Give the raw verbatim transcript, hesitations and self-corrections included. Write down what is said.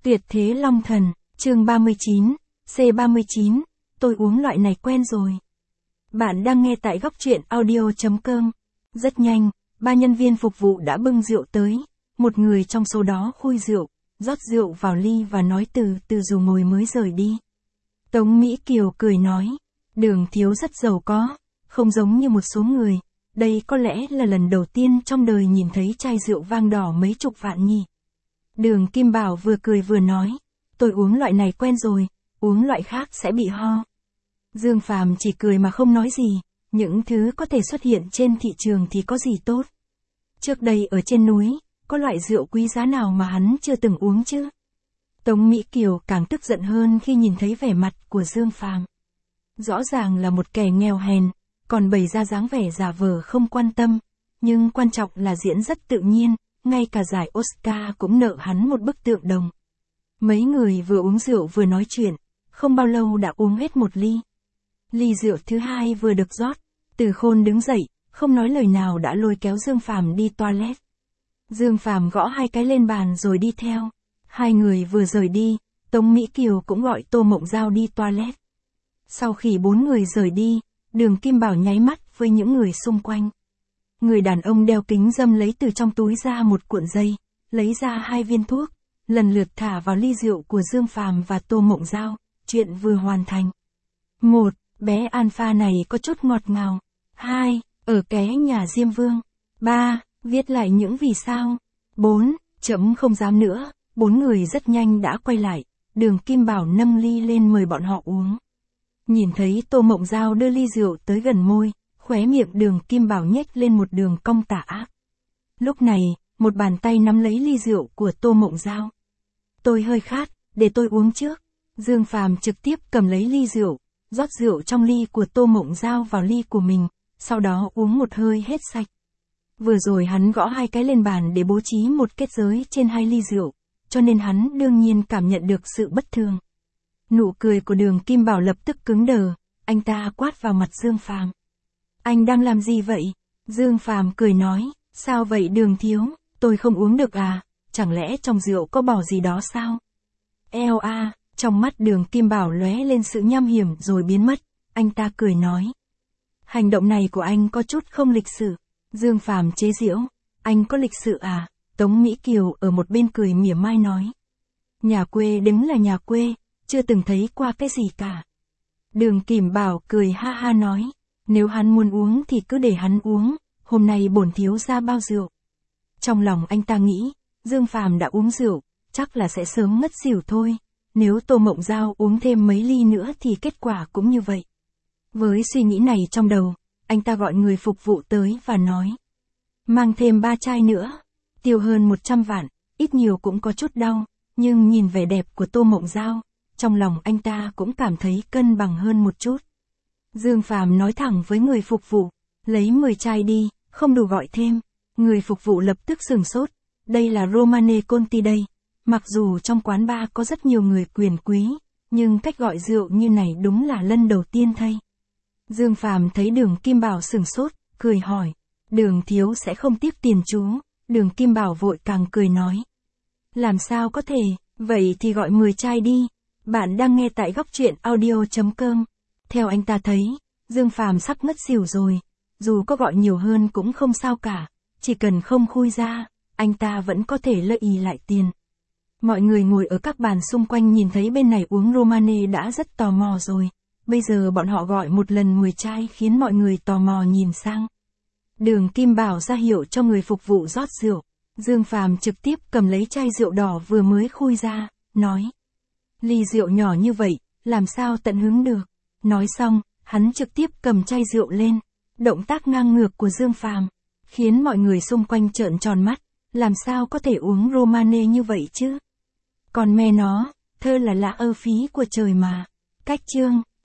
Tuyệt thế long thần, chương ba mươi chín, C ba mươi chín, tôi uống loại này quen rồi. Bạn đang nghe tại góc truyện audio.com. Rất nhanh, ba nhân viên phục vụ đã bưng rượu tới, một người trong số đó khui rượu, rót rượu vào ly và nói từ từ dù ngồi mới rời đi. Tống Mỹ Kiều cười nói, Đường thiếu rất giàu có, không giống như một số người, đây có lẽ là lần đầu tiên trong đời nhìn thấy chai rượu vang đỏ mấy chục vạn nhỉ. Đường Kim Bảo vừa cười vừa nói, tôi uống loại này quen rồi, uống loại khác sẽ bị ho. Dương Phàm chỉ cười mà không nói gì, những thứ có thể xuất hiện trên thị trường thì có gì tốt. Trước đây ở trên núi, có loại rượu quý giá nào mà hắn chưa từng uống chứ? Tống Mỹ Kiều càng tức giận hơn khi nhìn thấy vẻ mặt của Dương Phàm. Rõ ràng là một kẻ nghèo hèn, còn bày ra dáng vẻ giả vờ không quan tâm, nhưng quan trọng là diễn rất tự nhiên, ngay cả giải Oscar cũng nợ hắn một bức tượng đồng. Mấy người vừa uống rượu vừa nói chuyện, không bao lâu đã uống hết một ly. Ly rượu thứ hai vừa được rót, Từ Khôn đứng dậy, không nói lời nào đã lôi kéo Dương Phàm đi toilet. Dương Phàm gõ hai cái lên bàn rồi đi theo. Hai người vừa rời đi, Tống Mỹ Kiều cũng gọi Tô Mộng Giao đi toilet. Sau khi bốn người rời đi, Đường Kim Bảo nháy mắt với những người xung quanh. Người đàn ông đeo kính râm lấy từ trong túi ra một cuộn dây, lấy ra hai viên thuốc, lần lượt thả vào ly rượu của Dương Phàm và Tô Mộng Giao, chuyện vừa hoàn thành. Một, bé Alpha này có chút ngọt ngào. Hai, ở ké nhà Diêm Vương. Ba, viết lại những vì sao. Bốn, chấm không dám nữa. Bốn người rất nhanh đã quay lại, Đường Kim Bảo nâng ly lên mời bọn họ uống. Nhìn thấy Tô Mộng Giao đưa ly rượu tới gần môi, khóe miệng Đường Kim Bảo nhếch lên một đường cong tà ác. Lúc này, một bàn tay nắm lấy ly rượu của Tô Mộng Giao. Tôi hơi khát, để tôi uống trước. Dương Phàm trực tiếp cầm lấy ly rượu, rót rượu trong ly của Tô Mộng Giao vào ly của mình, sau đó uống một hơi hết sạch. Vừa rồi hắn gõ hai cái lên bàn để bố trí một kết giới trên hai ly rượu, cho nên hắn đương nhiên cảm nhận được sự bất thường. Nụ cười của Đường Kim Bảo lập tức cứng đờ, anh ta quát vào mặt Dương Phàm. Anh đang làm gì vậy? Dương Phàm cười nói, sao vậy Đường thiếu, tôi không uống được à, chẳng lẽ trong rượu có bỏ gì đó sao? Eo a, trong mắt Đường Kim Bảo lóe lên sự nham hiểm rồi biến mất, anh ta cười nói. Hành động này của anh có chút không lịch sự. Dương Phàm chế giễu, anh có lịch sự à? Tống Mỹ Kiều ở một bên cười mỉa mai nói. Nhà quê đứng là nhà quê, chưa từng thấy qua cái gì cả. Đường Kim Bảo cười ha ha nói, nếu hắn muốn uống thì cứ để hắn uống, hôm nay bổn thiếu ra bao rượu. Trong lòng anh ta nghĩ, Dương Phàm đã uống rượu, chắc là sẽ sớm ngất xỉu thôi, nếu Tô Mộng Giao uống thêm mấy ly nữa thì kết quả cũng như vậy. Với suy nghĩ này trong đầu, anh ta gọi người phục vụ tới và nói, mang thêm ba chai nữa. Tiêu hơn một trăm vạn, ít nhiều cũng có chút đau, nhưng nhìn vẻ đẹp của Tô Mộng Giao, trong lòng anh ta cũng cảm thấy cân bằng hơn một chút. Dương Phàm nói thẳng với người phục vụ, lấy mười chai đi, không đủ gọi thêm. Người phục vụ lập tức sửng sốt, đây là Romane Conti đây. Mặc dù trong quán bar có rất nhiều người quyền quý, nhưng cách gọi rượu như này đúng là lần đầu tiên thấy. Dương Phàm thấy Đường Kim Bảo sửng sốt, cười hỏi, Đường thiếu sẽ không tiếp tiền chú? Đường Kim Bảo vội càng cười nói. Làm sao có thể, vậy thì gọi mười chai đi. Bạn đang nghe tại góc truyện audio.com. Theo anh ta thấy, Dương Phàm sắp ngất xỉu rồi. Dù có gọi nhiều hơn cũng không sao cả. Chỉ cần không khui ra, anh ta vẫn có thể lợi ý lại tiền. Mọi người ngồi ở các bàn xung quanh nhìn thấy bên này uống Romane đã rất tò mò rồi. Bây giờ bọn họ gọi một lần mười chai khiến mọi người tò mò nhìn sang. Đường Kim Bảo ra hiệu cho người phục vụ rót rượu. Dương Phàm trực tiếp cầm lấy chai rượu đỏ vừa mới khui ra, nói. Ly rượu nhỏ như vậy, làm sao tận hứng được. Nói xong, hắn trực tiếp cầm chai rượu lên. Động tác ngang ngược của Dương Phàm khiến mọi người xung quanh trợn tròn mắt. Làm sao có thể uống Romane như vậy chứ? Còn mẹ nó, thơ là lạ ơ phí của trời mà. Cách chương